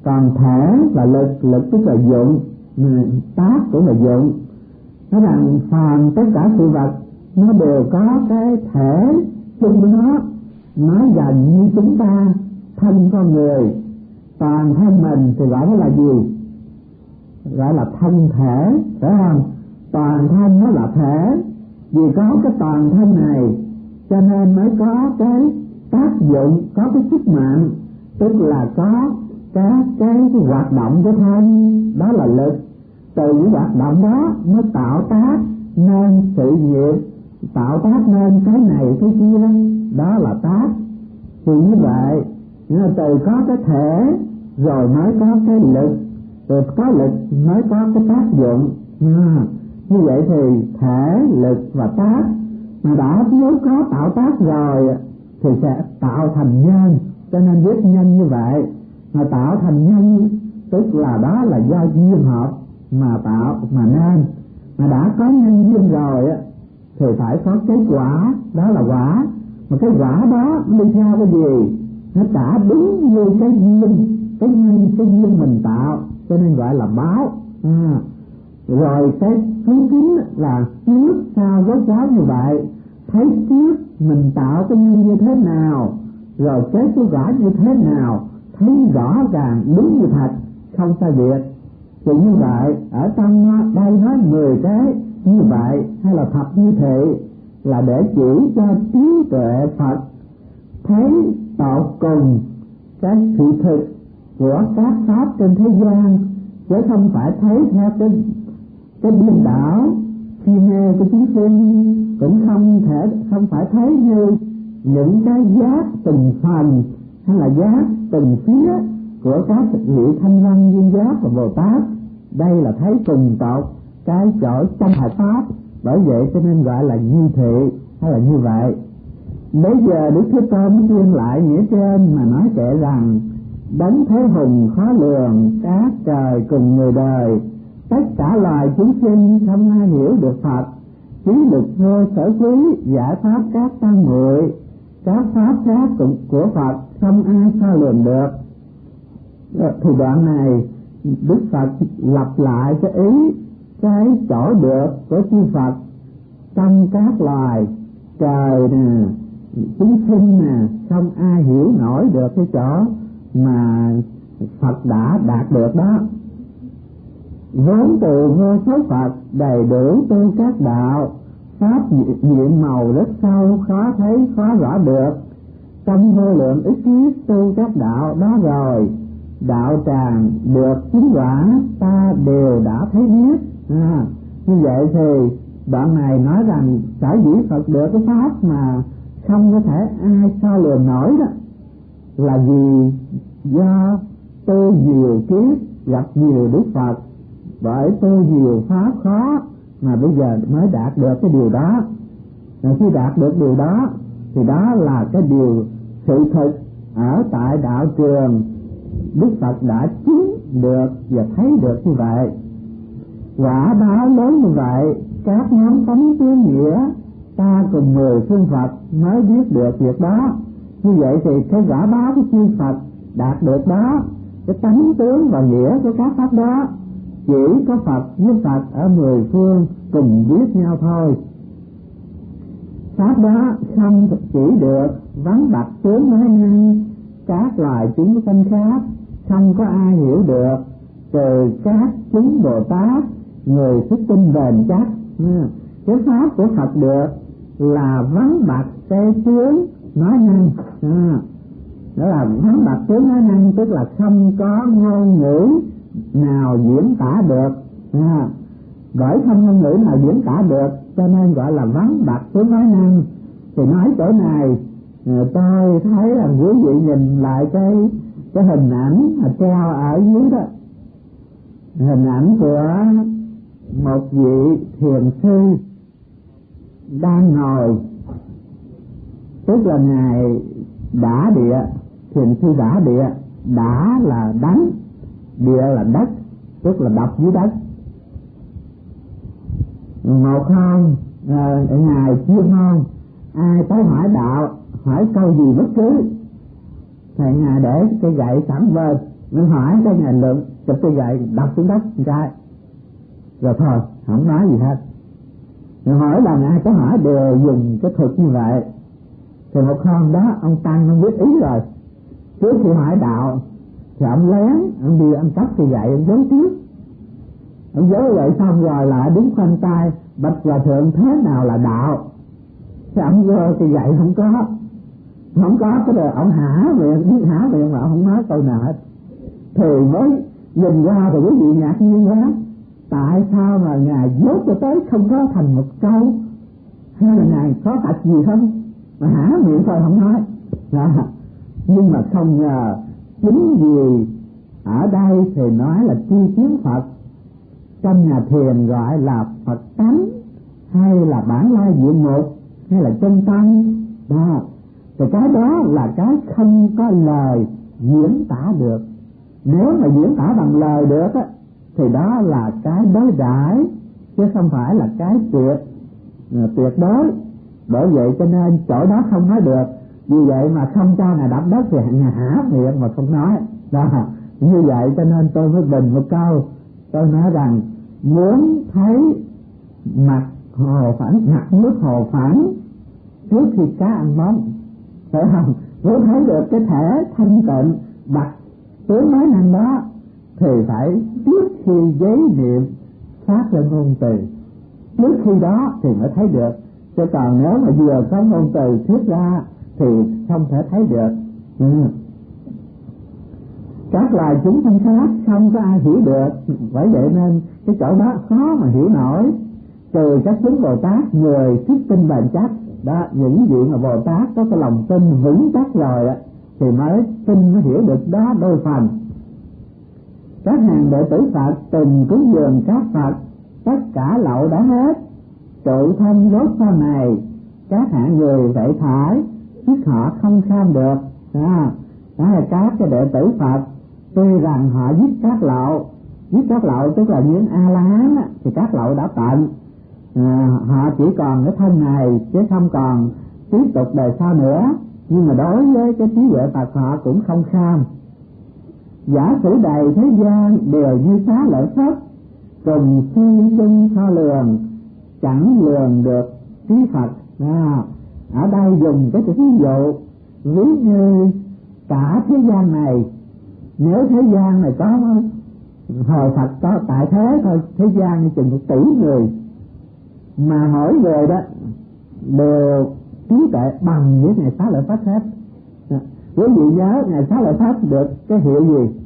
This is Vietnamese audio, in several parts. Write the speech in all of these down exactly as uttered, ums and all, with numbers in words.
Còn thể là lực, lực tức là dụng, tác cũng là dụng. Nói rằng phàm tất cả sự vật nó đều có cái thể chung của nó. Nói gần như chúng ta thân con người, toàn thân mình thì gọi nó là gì? Gọi là thân thể, phải không? Toàn thân nó là thể, vì có cái toàn thân này cho nên mới có cái tác dụng, có cái sức mạnh, tức là có các cái, cái hoạt động của thân, đó là lực. Từ những hoạt động đó mới tạo tác nên sự nghiệp, tạo tác nên cái này cái kia, đó là tác. Thì như vậy, từ có cái thể rồi mới có cái lực, từ có lực mới có cái tác dụng. À, như vậy thì thể, lực và tác mà đã nếu có tạo tác rồi thì sẽ tạo thành nhân, cho nên viết nhân như vậy. Mà tạo thành nhân tức là đó là do duyên hợp mà tạo mà nên. Mà đã có nhân duyên rồi thì phải có kết quả, đó là quả. Mà cái quả đó đi theo cái gì? Nó trả đúng như cái duyên, cái nhân, cái duyên mình tạo, cho nên gọi là báo. À, rồi cái thứ chín là trước sau rốt ráo như vậy, thấy trước mình tạo cái nhân như thế nào, rồi cái kết quả như thế nào, thấy rõ ràng đúng như thật, không sai biệt. Thì như vậy ở trong đây nói mười cái như vậy hay là thập như thị là để chỉ cho trí tuệ Phật thấy tột cùng cái sự thực của các pháp trên thế gian, chứ không phải thấy theo cái cái điên đảo khi nghe cái chúng sinh, cũng không thể không phải thấy như những cái giác từng phần hay là giác từng phía của các vị Thanh Văn, Duyên Giác và Bồ Tát. Đây là thấy cùng tột cái chỗ trong hải pháp, bởi vậy cho nên gọi là như thị hay là như vậy. Bây giờ Đức Thế Tôn tuyên lại nghĩa trên mà nói kể rằng đấng thế hùng khó lường, các trời cùng người đời, tất cả loài chúng sinh không ai hiểu được Phật, trí lực vô sở quý, giải pháp các tăng muội, các pháp khác của Phật không ai so lường được. Thì đoạn này Đức Phật lặp lại cái ý cái chỗ được của chư Phật trong các loài trời nè, chúng sinh nè, không ai hiểu nổi được cái chỗ mà Phật đã đạt được đó. Vốn từ vô số Phật đầy đủ tu các đạo, pháp nhiệm màu rất sâu, khó thấy khó rõ được. Trong vô lượng ức kiếp tu các đạo đó rồi, đạo tràng được chứng quả ta đều đã thấy biết. À, như vậy thì đoạn này nói rằng sở dĩ Phật được cái pháp mà không có thể ai so lường nổi đó là vì do tu nhiều kiếp gặp nhiều Đức Phật, bởi tu nhiều pháp khó mà bây giờ mới đạt được cái điều đó. Rồi khi đạt được điều đó thì đó là cái điều sự thực ở tại đạo trường Đức Phật đã chứng được và thấy được như vậy. Quả báo lớn như vậy, các nhóm tánh tiếng nghĩa ta cùng mười phương Phật mới biết được việc đó. Như vậy thì cái quả báo của chư Phật đạt được đó, cái tánh tướng và nghĩa của các pháp đó chỉ có Phật với Phật ở mười phương cùng biết nhau thôi. Pháp đó không chỉ được vắng bạch tướng nói năng các loài chúng sanh khác, không có ai hiểu được trừ các chúng Bồ Tát, người sức tinh bền chắc. Cái pháp của Phật được là vắng bạch cái tướng nói năng, à, đó là vắng bạch tướng nói năng, tức là không có ngôn ngữ nào diễn tả được. À, bởi không ngôn ngữ nào diễn tả được cho nên gọi là vắng bạch tướng nói năng. Thì nói chỗ này tôi thấy là quý vị nhìn lại cái cái hình ảnh mà treo ở dưới đó, hình ảnh của một vị thiền sư đang ngồi, tức là ngài đả địa, thiền sư đả địa, đả là đánh, địa là đất, tức là đập dưới đất. Một hôm à, ngài chuyên môn ai tới hỏi đạo, hỏi câu gì bất cứ thì ngài để cái gậy sẵn bên, Mình hỏi cái ngành lượng chụp cái gậy đập xuống đất trai rồi thôi không nói gì hết. Rồi hỏi lần ai có hỏi đều dùng cái thuật như vậy. Thì một hôm đó ông Tăng ông biết ý rồi, trước khi hỏi đạo thì ông lén ông đi ông cắt cái gậy ông giấu trước. Ông giấu vậy xong rồi lại đứng khoanh tay bạch hòa thượng thế nào là đạo. Thì ông giơ cái gậy không có không có cái đời ông hả miệng biết hả miệng mà ông không nói câu nào hết. Thì mới nhìn qua thì quý vị ngạc nhiên quá, tại sao mà ngài dốt cho tới không có thành một câu, hay là ngài có tật gì không mà hả miệng thôi không nói đó. Nhưng mà không ngờ chính vì ở đây thì nói là tri kiến Phật, trong nhà thiền gọi là Phật tánh hay là bản lai diện mục hay là chân tâm đó. Thì cái đó là cái không có lời diễn tả được. Nếu mà diễn tả bằng lời được á thì đó là cái đối đãi chứ không phải là cái tuyệt tuyệt đối. Bởi vậy cho nên chỗ đó không nói được, vì vậy mà không cho ngài đập đất thì ngài há miệng mà không nói đó. Như vậy cho nên tôi mới bình một câu, tôi nói rằng muốn thấy mặt hồ phẳng, mặt nước hồ phẳng trước khi cá ăn móng, phải không? Muốn thấy được cái thể thanh tịnh bạch tướng nói năng đó thì phải trước khi giấy niệm phát lên ngôn từ, trước khi đó thì mới thấy được. Chứ còn nếu mà vừa có ngôn từ thuyết ra thì không thể thấy được. ừ. Các loài chúng sanh khác không có ai hiểu được, bởi vậy nên cái chỗ đó khó mà hiểu nổi. Trừ các chúng Bồ Tát người thích tin bền chắc đó, những vị mà Bồ Tát có cái lòng tin vững chắc rồi á thì mới tin mới hiểu được đó đôi phần. Các hàng đệ tử Phật từng cúng dường các Phật, tất cả lậu đã hết, trụ thân rốt sau này các hạng người vậy thải, chứ họ không kham được. Đó, đó là các cái đệ tử Phật tuy rằng họ giết các lậu, giết các lậu tức là những A La Hán thì các lậu đã tận, à, họ chỉ còn cái thân này chứ không còn tiếp tục đời sau nữa. Nhưng mà đối với cái trí huệ Phật họ cũng không kham. Giả sử đầy thế gian đều như xá lợi Phất, cùng suy chân so lường, chẳng lường được trí Phật. À, ở đây dùng cái ví dụ ví như cả thế gian này, nếu thế gian này có hồi Phật có tại thế thôi, thế gian như chừng một tỷ người, mà mỗi người đó đều trí tuệ bằng với Ngài Xá Lợi Phất hết. Quý vị nhớ Ngài Xá Lợi Phất được cái hiệu gì?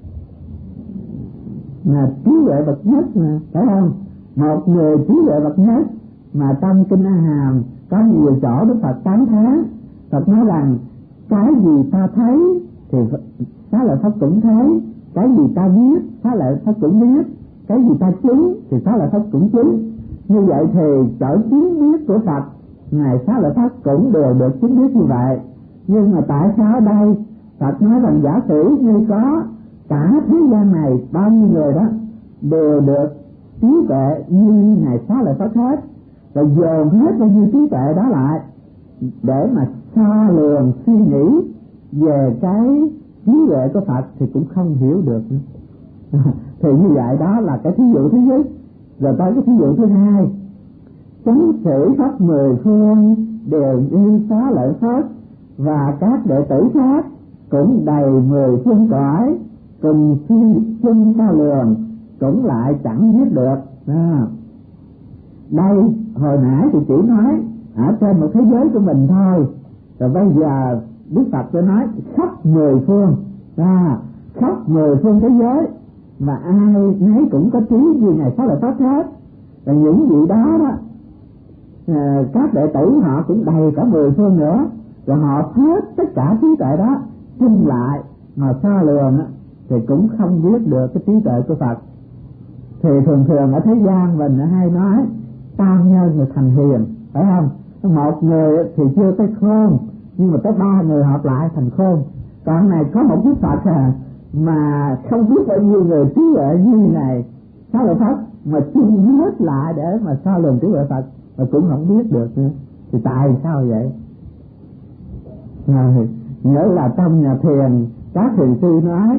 Là trí huệ bậc nhất mà, phải không? Một người trí huệ bậc nhất mà trong Kinh A Hàm có nhiều chỗ Đức Phật tán thán. Phật nói rằng cái gì ta thấy thì Xá Lợi Phất cũng thấy, cái gì ta biết Xá Lợi Phất cũng biết, cái gì ta chứng thì Xá Lợi Phất cũng chứng. Như vậy thì chỗ chứng biết của Phật Ngài Xá Lợi Phất cũng đều được chứng biết như vậy. Nhưng mà tại sao ở đây Phật nói rằng giả sử như có cả thế gian này bao nhiêu người đó đều được trí tuệ như Ngài Xá Lợi Phất hết, rồi dồn hết bao nhiêu trí tuệ đó lại để mà so lường suy nghĩ về cái trí huệ của Phật thì cũng không hiểu được. Thì như vậy đó là cái thí dụ thứ nhất. Rồi tới cái thí dụ thứ hai, chánh sĩ khắp mười phương đều như Xá Lợi Phất, và các đệ tử khác cũng đầy mười phương cõi, cùng suy chung cao lường cũng lại chẳng biết được. À, đây hồi nãy thì chỉ nói ở trên một thế giới của mình thôi, rồi bây giờ Đức Phật sẽ nói khắp mười phương, à, khắp mười phương thế giới mà ai nấy cũng có trí như Ngài Xá Lợi Phất hết. Và những vị đó đó à, các đệ tử họ cũng đầy cả mười phương nữa, rồi họ hết tất cả trí tuệ đó chung lại mà so lường thì cũng không biết được cái trí tuệ của Phật. Thì thường thường ở thế gian mình hay nói tam nhân người thành hiền, phải không? Một người thì chưa tới khôn, nhưng mà tới ba người hợp lại thành khôn. Còn này có một Đức Phật à, mà không biết bao nhiêu người trí huệ như này Xá Lợi Phất mà chung hết lại để mà so lường trí huệ Phật mà cũng không biết được nữa. Thì tại sao vậy? Rồi, nhớ là trong nhà thiền các thiền sư nói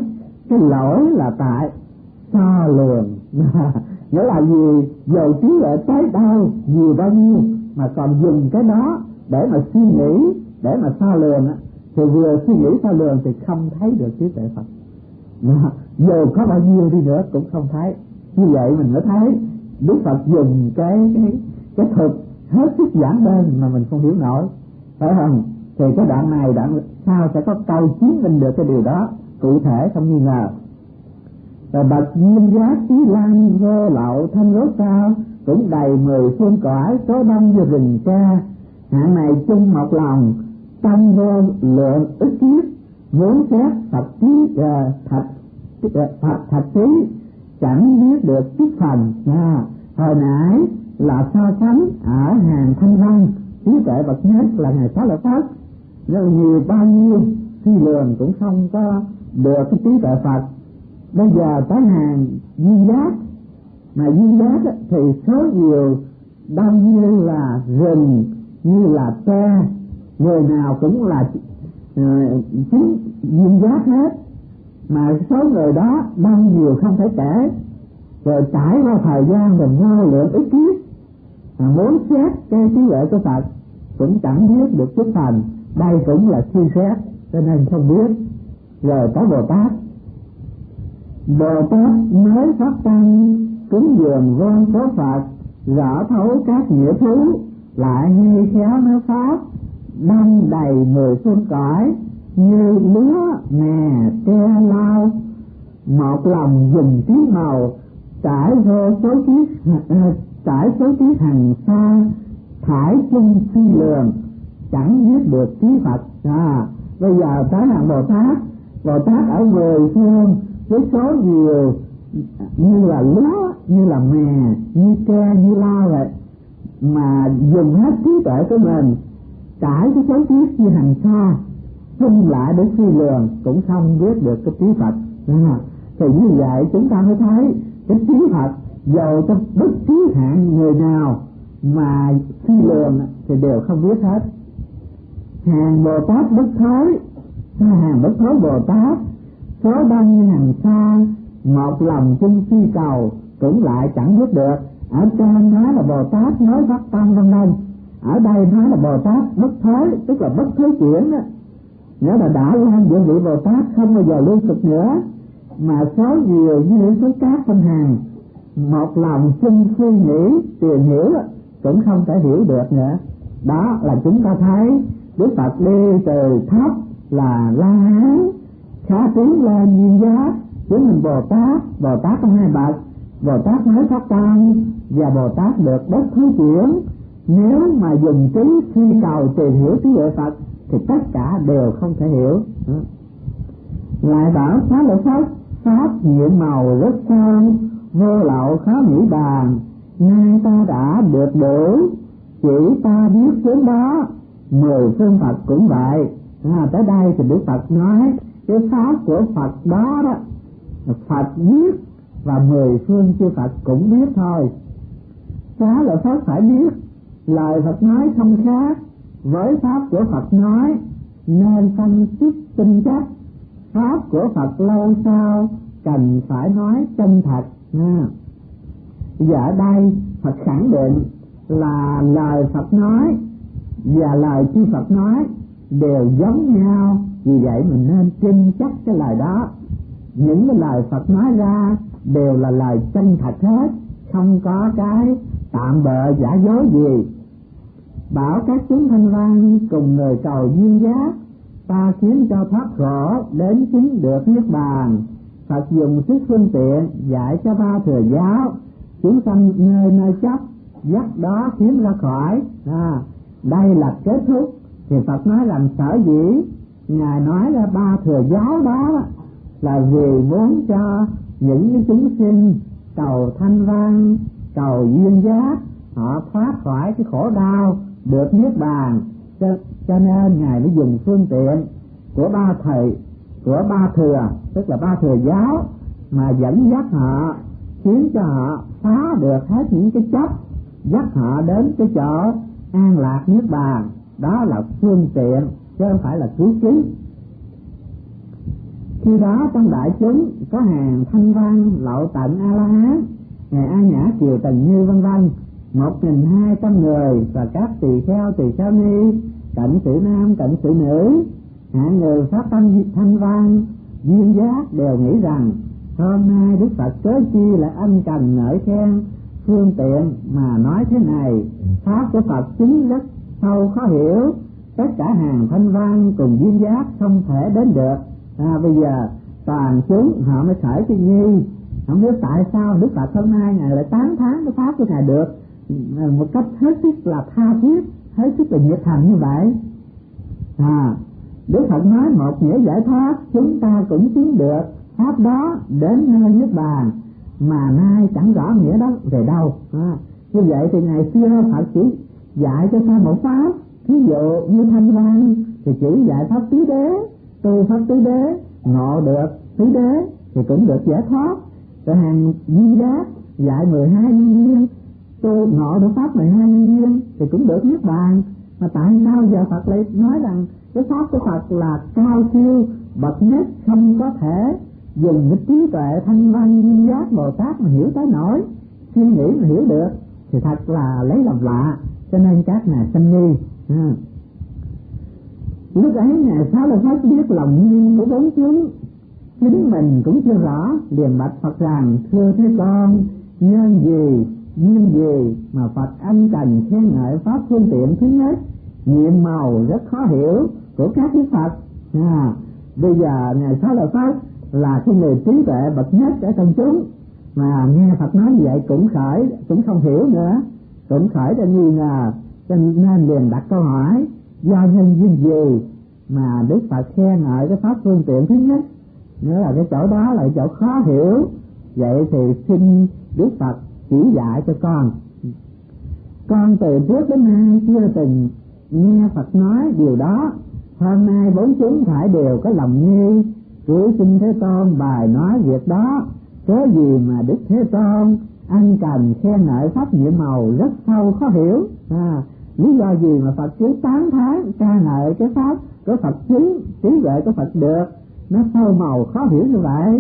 Cái lỗi là tại xa lường. Nghĩa là vì dầu trí huệ tới đâu nhiều bao nhiêu mà còn dùng cái đó để mà suy nghĩ, để mà xa lường, thì vừa suy nghĩ xa lường thì không thấy được trí tuệ Phật. Mà dù có bao nhiêu đi nữa cũng không thấy. Như vậy mình mới thấy Đức Phật dùng cái cái cái thuật hết sức giản đơn mà mình không hiểu nổi, phải không? Thì cái đoạn này đoạn sau sẽ có câu chứng minh được cái điều đó cụ thể không nghi ngờ. Và bậc duyên giác trí lan vô lậu thanh rốt sao, cũng đầy mười phương cõi số đông như rừng ca. Hạng này chung một lòng tâm vô lượng ức kiếp, muốn xét Phật trí uh, thạch uh, Phật thạch trí chẳng biết được chút phần. À, hồi nãy là so sánh ở hàng thanh văn, trí tuệ bậc nhất là ngài Xá Lợi Phất, rất nhiều bao nhiêu suy lường cũng không có được cái trí tuệ Phật. Bây giờ tới hàng duyên giác, mà duyên giác thì số nhiều đông như là rừng, như là tre, người nào cũng là chính uh, duyên giác hết, mà số người đó đông nhiều không thể kể. Rồi trải qua thời gian rồi vô lượng ức kiếp, mà muốn xét cái trí huệ của Phật cũng chẳng biết được chút phần. Đây cũng là suy xét cho nên không biết. Rồi có Bồ Tát, Bồ Tát mới phát tâm cúng dường vô số Phật, rõ thấu các nghĩa thú, lại nghi khéo nói pháp, đâm đầy mười phương cõi, như lúa mè tre lau, một lòng dùng trí màu, trải vô số kiếp trải số kiếp hằng xa, thải chung suy lường, chẳng biết được trí Phật. À, bây giờ tới hàng Bồ Tát, Bồ Tát ở mười phương với số nhiều như là lúa, như là mè, như tre, như lao vậy, mà dùng hết trí tuệ của mình trải cái số kiếp như hằng xa, chung lại để suy lường cũng không biết được cái trí Phật. À, thì như vậy chúng ta mới thấy cái trí Phật dầu cho bất cứ hạng người nào mà suy lường thì đều không biết hết. Hàng Bồ Tát bất thối, hàng bất thối Bồ Tát số đông như hàng xa, một lòng chung suy cầu cũng lại chẳng biết được. Ở trên nói là Bồ Tát nói phát tâm vân vân, ở đây nói là Bồ Tát bất thối, tức là bất thối chuyển đó, nghĩa là đã lan giữa vị Bồ Tát không bao giờ lưu sụp nữa, mà số nhiều như số cát trong hàng, một lòng chung suy nghĩ tìm hiểu cũng không thể hiểu được nữa. Đó là chúng ta thấy Đức Phật đi từ thấp là La Hán, khá tiến lên duyên giác, chứng minh Bồ Tát. Bồ Tát có hai bậc, Bồ Tát mới phát tâm và Bồ Tát được bất thối chuyển. Nếu mà dùng trí suy cầu tìm hiểu trí huệ Phật thì tất cả đều không thể hiểu. Lại bảo Xá Lợi Phất pháp nhiệm màu rất cao, vô lậu khó nghĩ bàn, nay ta đã được đủ, chỉ ta biết sớm đó, mười phương Phật cũng vậy. À, tới đây thì Đức Phật nói cái pháp của Phật đó đó, Phật biết và mười phương chư Phật cũng biết thôi. Xá Lợi Phất phải biết lời Phật nói không khác với pháp của Phật nói, nên phân tích tinh chất. Pháp của Phật lâu sau cần phải nói chân thật. À, giờ ở đây Phật khẳng định là lời Phật nói và lời chư Phật nói đều giống nhau, vì vậy mình nên tin chắc cái lời đó. Những cái lời Phật nói ra đều là lời chân thật hết, không có cái tạm bợ giả dối gì. Bảo các chúng thanh văn cùng người cầu duyên giác, ta khiến cho thoát khổ đến chứng được niết bàn. Phật dùng sức phương tiện dạy cho ba thừa giáo, chúng sanh nơi nơi chấp dắt đó kiếm ra khỏi. À, đây là kết thúc. Thì Phật nói làm sở dĩ Ngài nói ra ba thừa giáo đó là vì muốn cho những cái chúng sinh cầu thanh văn, cầu duyên giác, họ thoát khỏi cái khổ đau, được niết bàn. Cho, cho nên Ngài mới dùng phương tiện của ba thầy, của ba thừa, tức là ba thừa giáo, mà dẫn dắt họ, khiến cho họ phá được hết những cái chấp, dắt họ đến cái chỗ an lạc niết bàn. Đó là phương tiện chứ không phải là cứu trí. Khi đó trong đại chúng có hàng thanh văn, lậu tận, A La Hán, ngài A Nhã, Kiều Tần Như vân vân, một nghìn hai trăm người, và các tỳ kheo, tỳ kheo ni, cận sự nam, cận sự nữ, hạng người pháp tâm thanh văn, duyên giác đều nghĩ rằng hôm nay Đức Phật cớ chi lại ân cần ngợi khen phương tiện mà nói thế này. Pháp của Phật chính rất sâu khó hiểu, tất cả hàng thanh văn cùng duyên giác không thể đến được. À, bây giờ toàn chúng họ mới khởi cái nghi, không biết tại sao Đức Phật hôm nay ngài lại tán thán cái pháp của ngài được một cách hết sức là tha thiết, hết sức là nhiệt thành như vậy. À, Đức Phật nói một nghĩa giải thoát, chúng ta cũng chứng được pháp đó đến nơi Niết Bàn, mà nay chẳng rõ nghĩa đó về đâu. À, như vậy thì ngày xưa Phật chỉ dạy cho ta một pháp, ví dụ như thanh văn thì chỉ dạy pháp tứ đế, tu pháp tứ đế, ngộ được tứ đế thì cũng được giải thoát. Rồi hàng duyên giác dạy mười hai nhân duyên, tu ngộ được pháp mười hai nhân duyên thì cũng được Niết Bàn. Mà tại sao giờ Phật lại nói rằng cái pháp của Phật là cao siêu bậc nhất, không có thể dùng cái trí tuệ thanh văn duyên giác Bồ Tát mà hiểu tới nổi, suy nghĩ mà hiểu được, thì thật là lấy làm lạ. Cho nên các ngài sanh nghi. À, lúc ấy ngài Xá Lợi Phất biết lòng nghi của bốn chúng, chính mình cũng chưa rõ, liền bạch Phật rằng: thưa Thế Con, nhân gì duyên gì mà Phật ân cần khen ngợi pháp phương tiện thứ nhất, nhiệm màu rất khó hiểu của các đức Phật. À, bây giờ ngài Xá Lợi Phất là cái người trí tuệ bậc nhất ở trong chúng, mà nghe Phật nói như vậy cũng khởi cũng không hiểu nữa, cũng khởi ra nghi ngờ, cho nên liền đặt câu hỏi: do nhân duyên gì mà Đức Phật khen ngợi cái pháp phương tiện thứ nhất? Nghĩa là cái chỗ đó là chỗ khó hiểu, vậy thì xin Đức Phật chỉ dạy cho con. Con từ trước đến nay chưa từng nghe Phật nói điều đó, hôm nay bốn chúng phải đều có lòng nghi, cứ xin Thế Tôn bài nói việc đó. Cớ gì mà Đức Thế Tôn ân cần khen ngợi pháp nhiệm màu rất sâu khó hiểu? À, lý do gì mà Phật cứ tán thán ca ngợi cái pháp của Phật chứng, trí tuệ của Phật được nó sâu màu khó hiểu như vậy?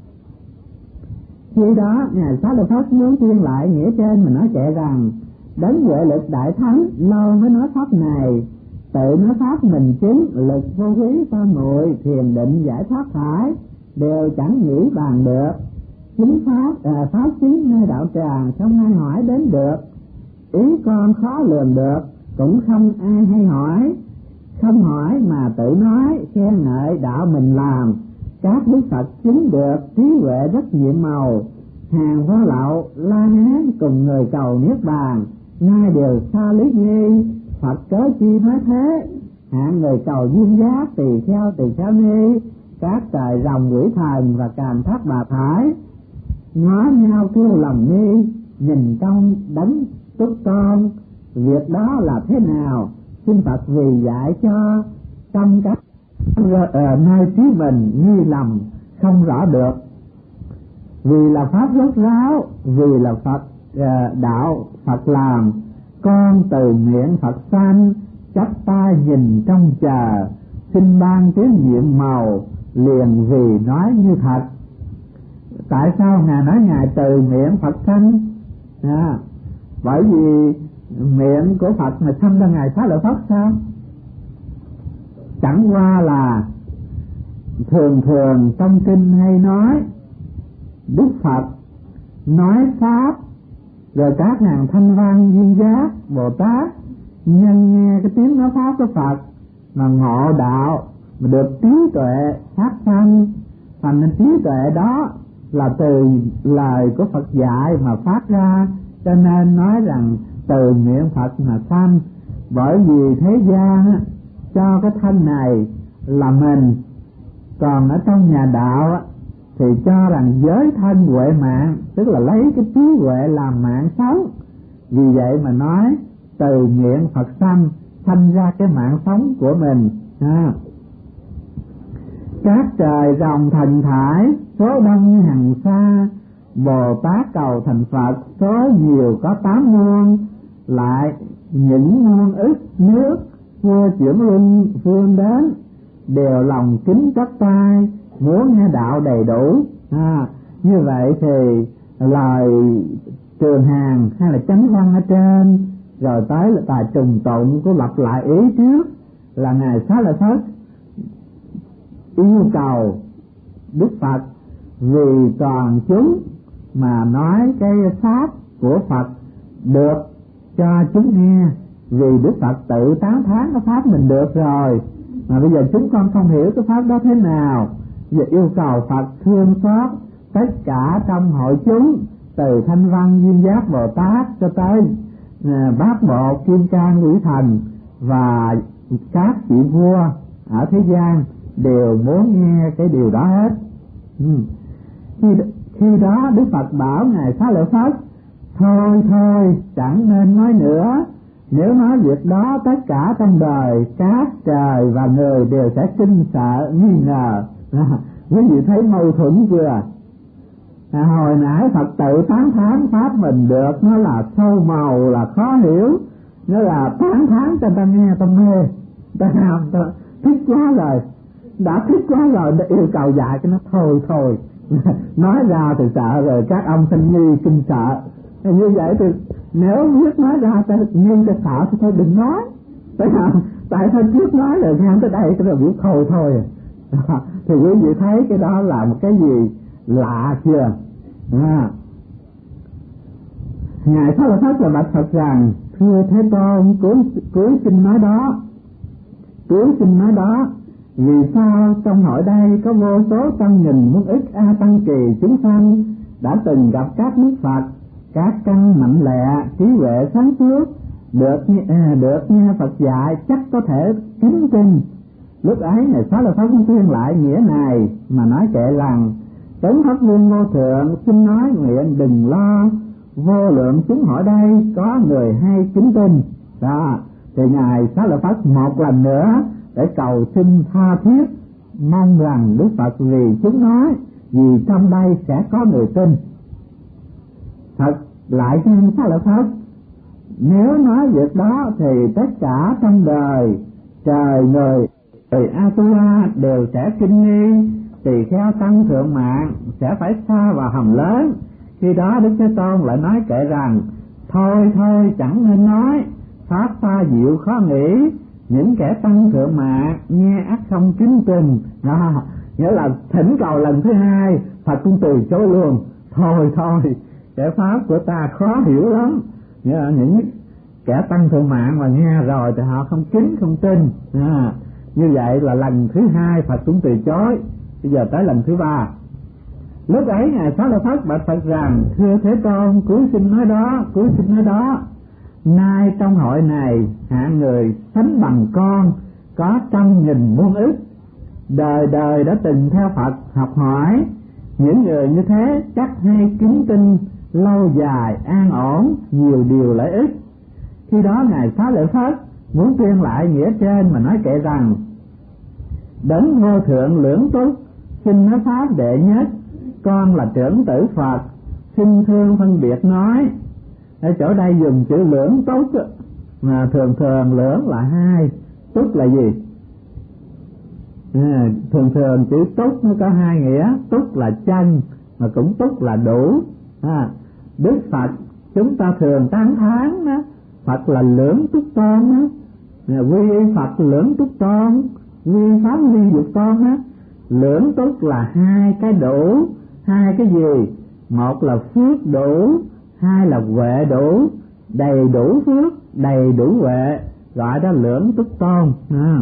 Khi đó ngài Xá Lợi Phất muốn tuyên lại nghĩa trên mà nói kệ rằng: đấng huệ lực đại thắng lâu mới nói pháp này, tự nói pháp mình chứng, lực vô quý tam muội, thiền định giải thoát thải, đều chẳng nghĩ bàn được. Chính pháp à, pháp chứng nơi đạo tràng không ai hỏi đến được, ý con khó lường được, cũng không ai hay hỏi. Không hỏi mà tự nói khen ngợi đạo mình làm, các đức Phật chứng được trí huệ rất nhiệm màu. Hàng Hoa Lậu, La Hán cùng người cầu Niết Bàn, nay đều xa lý nghi, Phật cớ chi nói thế? Hạng người cầu duyên giác, tỳ kheo, tỳ kheo ni, các trời rồng quỷ thần và càn thác bà thải, ngó nhau kêu lòng nghi, nhìn trong đấng túc con, việc đó là thế nào? Xin Phật vì dạy cho trong các uh, nơi trí mình nghi lầm không rõ được. Vì là pháp rốt ráo, vì là Phật uh, đạo Phật làm, con từ miệng Phật sanh, chắp tay nhìn trong chờ, xin ban tiếng nhiệm màu, liền vì nói như thật. Tại sao ngài nói ngài từ miệng Phật sanh? À, bởi vì miệng của Phật mà sanh ra ngài Xá Lợi Phất sao? Chẳng qua là thường thường trong kinh hay nói Đức Phật nói pháp, rồi các hàng thanh văn duyên giác Bồ Tát nhân nghe cái tiếng nói pháp của Phật mà ngộ đạo, mà được trí tuệ phát sanh. Thành nên trí tuệ đó là từ lời của Phật dạy mà phát ra, cho nên nói rằng từ miệng Phật mà sanh. Bởi vì thế gian cho cái thân này là mình, còn ở trong nhà đạo thì cho rằng giới thân huệ mạng, tức là lấy cái trí huệ làm mạng sống. Vì vậy mà nói từ miệng Phật sanh, sanh ra cái mạng sống của mình. À, các trời rồng thần thải, số đông như hằng sa, Bồ Tát cầu thành Phật, số nhiều có tám muôn, lại những muôn ức nước vua chuyển luân phương đến, đều lòng kính chắp tay, muốn nghe đạo đầy đủ. À, như vậy thì lời Trường Hàn hay là chánh văn ở trên, rồi tới là bài trùng tụng của lặp lại ý trước là Ngài Xá Lợi Phất yêu cầu Đức Phật vì toàn chúng mà nói cái pháp của Phật được cho chúng nghe, vì Đức Phật tự tán thán cái pháp mình được rồi, mà bây giờ chúng con không hiểu cái pháp đó thế nào, giờ yêu cầu Phật thương xót tất cả trong hội chúng, từ Thanh Văn Duyên Giác Bồ Tát cho tới à, Bát Bộ Kim Cang Quỷ Thần và các vị vua ở thế gian đều muốn nghe cái điều đó hết. Ừ. Khi, khi đó Đức Phật bảo Ngài Xá Lợi Phất thôi thôi chẳng nên nói nữa, nếu nói việc đó tất cả trong đời cát trời và người đều sẽ kinh sợ nghi ngờ. À, quý vị thấy mâu thuẫn chưa? À, hồi nãy Phật tự tán thán pháp mình được, nó là sâu màu, là khó hiểu, nó là tán thán cho ta nghe ta mê, ta làm ta thích quá rồi, đã thích quá rồi, đã yêu cầu dạy cho nó thôi thôi nói ra thì sợ rồi các ông sanh nhi kinh sợ. Như vậy thì nếu biết nói ra ta nhưng ta sợ thì thôi đừng nói, tại sao? Tại sao trước nói rồi nghe tới đây cái rồi biết thôi thôi. Thì quý vị thấy cái đó là một cái gì lạ chưa? À. Ngài Xá Lợi Phất là bạch Phật rằng: thưa Thế Tôn, cuối cuối xin nói đó, cuối xin nói đó, vì sao trong hội đây có vô số trăm nghìn muôn ức a tăng kỳ chúng sanh đã từng gặp các Đức Phật, các căn mạnh lẹ, trí huệ sáng suốt, được à, được nghe Phật dạy chắc có thể kính tin. Lúc ấy Ngài Xá Lợi Phất tuyên lại nghĩa này mà nói kệ rằng: Tấn Pháp Vương Vô Thượng xin nói nguyện đừng lo, vô lượng chúng hỏi đây có người hay kính tin. Đó, thì Ngài Xá Lợi Phất một lần nữa để cầu xin tha thiết, mong rằng Đức Phật vì chúng nói, vì trong đây sẽ có người tin. Thật lại cho Xá Lợi Phất, nếu nói việc đó thì tất cả trong đời trời người người A-tu-la đều sẽ kinh nghi, tỳ kheo tăng thượng mạng sẽ phải xa vào hầm lớn. Khi đó Đức Thế Tôn lại nói kệ rằng: thôi thôi chẳng nên nói, pháp ta diệu khó nghĩ, những kẻ tăng thượng mạng nghe ắt không kính tin. Đó, nghĩa là thỉnh cầu lần thứ hai Phật cũng từ chối luôn. Thôi thôi, cái pháp của ta khó hiểu lắm, nghĩa là những kẻ tăng thượng mạng mà nghe rồi thì họ không kính không tin. À, như vậy là lần thứ hai Phật cũng từ chối. Bây giờ tới lần thứ ba. Lúc ấy Ngài Xá Lợi Phất bạch Phật rằng: thưa Thế Tôn, cuối xin nói đó, cuối xin nói đó, nay trong hội này hạng người sánh bằng con có trăm nghìn muôn ức, đời đời đã từng theo Phật học hỏi, những người như thế chắc hay kính tin, lâu dài an ổn, nhiều điều lợi ích. Khi đó Ngài Xá Lợi Phất muốn tuyên lại nghĩa trên mà nói kệ rằng: Đấng Vô Thượng lưỡng túc xin nói pháp đệ nhất, con là trưởng tử Phật, xin thương phân biệt nói. Ở chỗ đây dùng chữ lưỡng túc, mà thường thường lưỡng là hai, túc là gì? À, thường thường chữ túc nó có hai nghĩa, túc là chân mà cũng túc là đủ. À, Đức Phật chúng ta thường tán thán đó, Phật là lưỡng túc tôn đó, quy Phật lưỡng túc tôn, quy pháp ly dục tôn đó. Lưỡng túc là hai cái đủ, hai cái gì? Một là phước đủ, hai là huệ đủ, đầy đủ phước, đầy đủ huệ, gọi đó lưỡng túc tôn. À.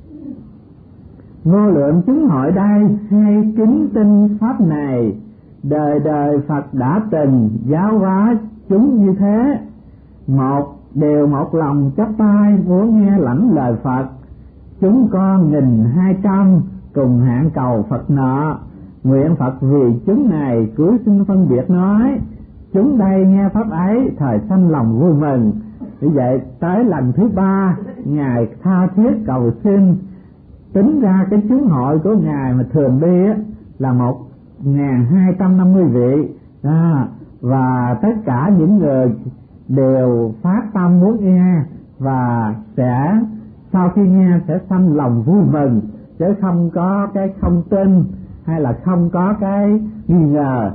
Vô lượng chúng hội đây hay kính tin pháp này, đời đời Phật đã từng giáo hóa chúng như thế, một đều một lòng chắp tay muốn nghe lãnh lời Phật. Chúng con nghìn hai trăm cùng hạng cầu Phật nọ, nguyện Phật vì chúng này cuối xin phân biệt nói, chúng đây nghe pháp ấy thời sanh lòng vui mừng. Như vậy tới lần thứ ba Ngài tha thiết cầu xin, tính ra cái chúng hội của Ngài mà thường đi á, là một ngàn hai trăm năm mươi vị. À, và tất cả những người đều phát tâm muốn nghe, và sẽ sau khi nghe sẽ sanh lòng vui mừng, chứ không có cái không tin hay là không có cái nghi ngờ.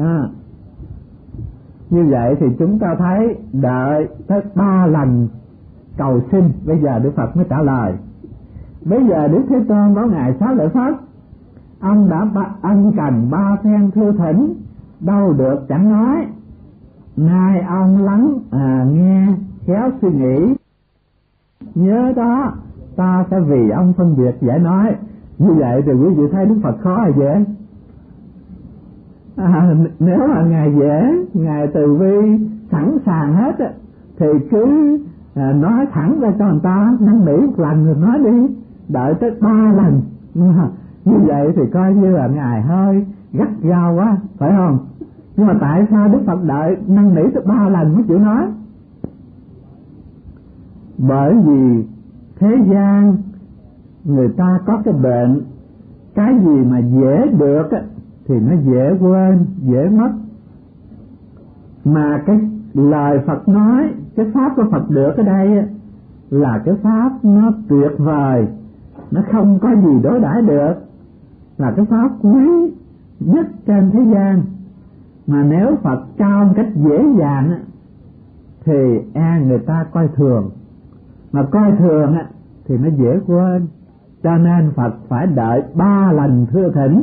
Như vậy thì chúng ta thấy đợi tới ba lần cầu xin, bây giờ Đức Phật mới trả lời. Bây giờ Đức Thế Tôn bảo ngài Xá Lợi Phất, ông đã ân cần ba phen thưa thỉnh, đâu được chẳng nói. Nay ông lắng à, nghe khéo suy nghĩ, nhớ đó ta sẽ vì ông phân biệt giải nói. Như vậy thì quý vị thấy Đức Phật khó hay dễ? À, nếu mà ngài dễ, ngài từ bi sẵn sàng hết á, thì cứ à, nói thẳng ra cho người ta năn nỉ một lần rồi nói đi, đợi tới ba lần. À, như vậy thì coi như là ngài hơi gắt gao quá, phải không? Nhưng mà tại sao Đức Phật đợi năn nỉ tới ba lần mới chịu nói? Bởi vì thế gian người ta có cái bệnh, cái gì mà dễ được á thì nó dễ quên, dễ mất. Mà cái lời Phật nói, cái pháp của Phật được ở đây là cái pháp nó tuyệt vời, nó không có gì đối đãi được, là cái pháp quý nhất trên thế gian. Mà nếu Phật trao một cách dễ dàng thì e người ta coi thường, mà coi thường thì nó dễ quên. Cho nên Phật phải đợi ba lần thưa thỉnh,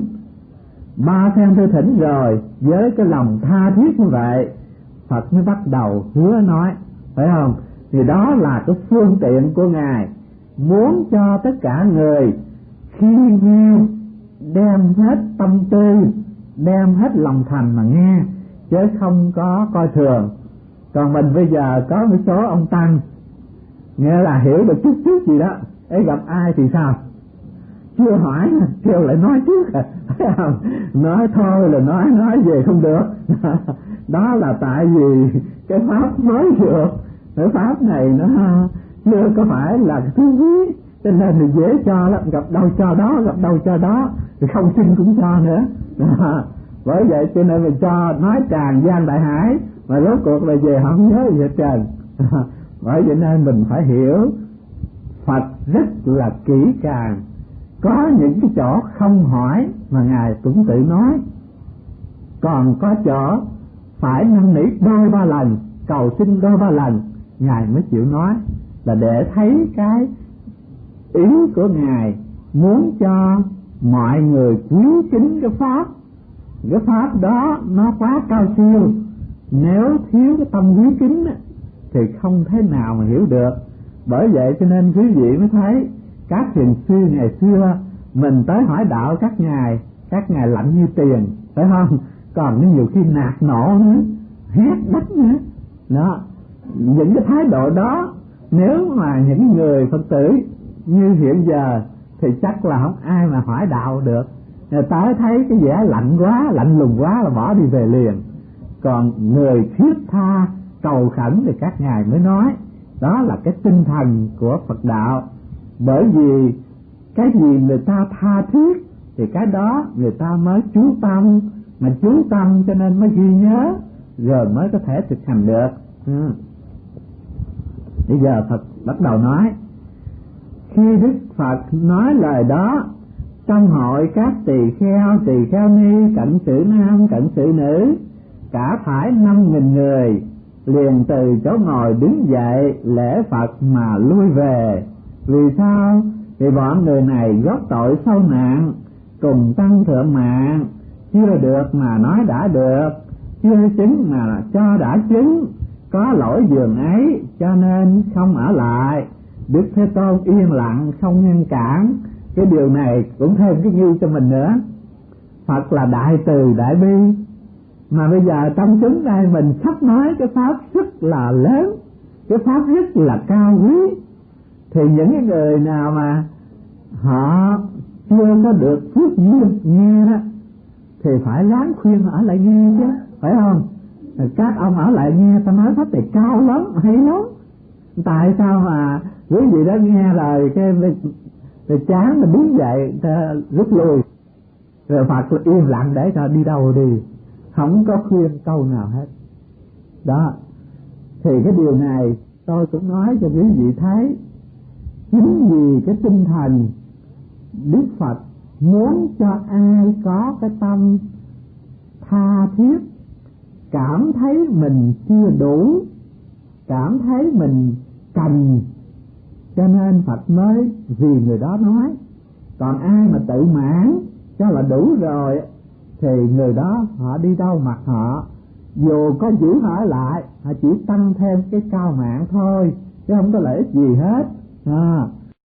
ba phen thưa thỉnh rồi với cái lòng tha thiết như vậy, Phật mới bắt đầu hứa nói, phải không? Thì đó là cái phương tiện của ngài, muốn cho tất cả người khi nghe đem hết tâm tư, đem hết lòng thành mà nghe, chứ không có coi thường. Còn mình bây giờ có một số ông tăng nghĩa là hiểu được chút chút gì đó, ấy gặp ai thì sao, chưa hỏi kêu lại nói trước à. Nói thôi là nói nói về không được. Đó là tại vì cái pháp mới được, cái pháp này nó chưa có phải là cái thứ quý, cho nên thì dễ cho lắm, gặp đâu cho đó, gặp đâu cho đó, thì không xin cũng cho nữa. Bởi vậy cho nên mình cho nói tràn gian đại hải, mà rốt cuộc là về không nhớ gì hết trơn. Bởi vậy nên mình phải hiểu Phật rất là kỹ càng, có những cái chỗ không hỏi mà ngài cũng tự nói, còn có chỗ phải năn nỉ đôi ba lần, cầu xin đôi ba lần ngài mới chịu nói, là để thấy cái ý của ngài muốn cho mọi người quý kính cái pháp. Cái pháp đó nó quá cao siêu, nếu thiếu cái tâm quý kính thì không thể nào mà hiểu được. Bởi vậy cho nên quý vị mới thấy các thiền sư ngày xưa mình tới hỏi đạo các ngài, các ngài lạnh như tiền, phải không? Còn nhiều khi nạt nộ nữa, hét đất nữa. Đó, những cái thái độ đó nếu mà những người Phật tử như hiện giờ thì chắc là không ai mà hỏi đạo được. Người ta thấy cái vẻ lạnh quá, lạnh lùng quá là bỏ đi về liền. Còn người thiết tha cầu khẩn thì các ngài mới nói. Đó là cái tinh thần của Phật đạo. Bởi vì cái gì người ta tha thiết thì cái đó người ta mới chú tâm, mà chú tâm cho nên mới ghi nhớ, rồi mới có thể thực hành được. Ừ. Bây giờ Phật bắt đầu nói. Khi Đức Phật nói lời đó, trong hội các tỳ kheo, tỳ kheo ni, cận sự nam, cận sự nữ, cả thải năm nghìn người liền từ chỗ ngồi đứng dậy lễ Phật mà lui về. Vì sao? Vì bọn người này góp tội sâu nặng, cùng tăng thượng mạng, chưa được mà nói đã được, chưa chứng mà cho đã chứng, có lỗi giường ấy cho nên không ở lại. Đức Thế Tôn yên lặng không ngăn cản. Cái điều này cũng thêm cái như cho mình nữa. Phật là đại từ đại bi, mà bây giờ trong chúng đây mình sắp nói cái pháp rất là lớn, cái pháp rất là cao quý, thì những cái người nào mà họ chưa có được phước duyên nghe đó thì phải ráng khuyên ở lại nghe chứ, phải không? Các ông ở lại nghe ta nói pháp này cao lắm, hay lắm. Tại sao mà quý vị đó nghe lời cái rồi chán mà đứng dậy ta rút lui, rồi Phật yên lặng để cho đi đâu đi, không có khuyên câu nào hết. Đó thì cái điều này tôi cũng nói cho quý vị thấy, chính vì cái tinh thần Đức Phật muốn cho ai có cái tâm tha thiết, cảm thấy mình chưa đủ, cảm thấy mình cần, cho nên Phật mới vì người đó nói. Còn ai mà tự mãn cho là đủ rồi thì người đó họ đi đâu mặt họ, dù có giữ họ lại, họ chỉ tăng thêm cái cao mạng thôi chứ không có lợi ích gì hết. À,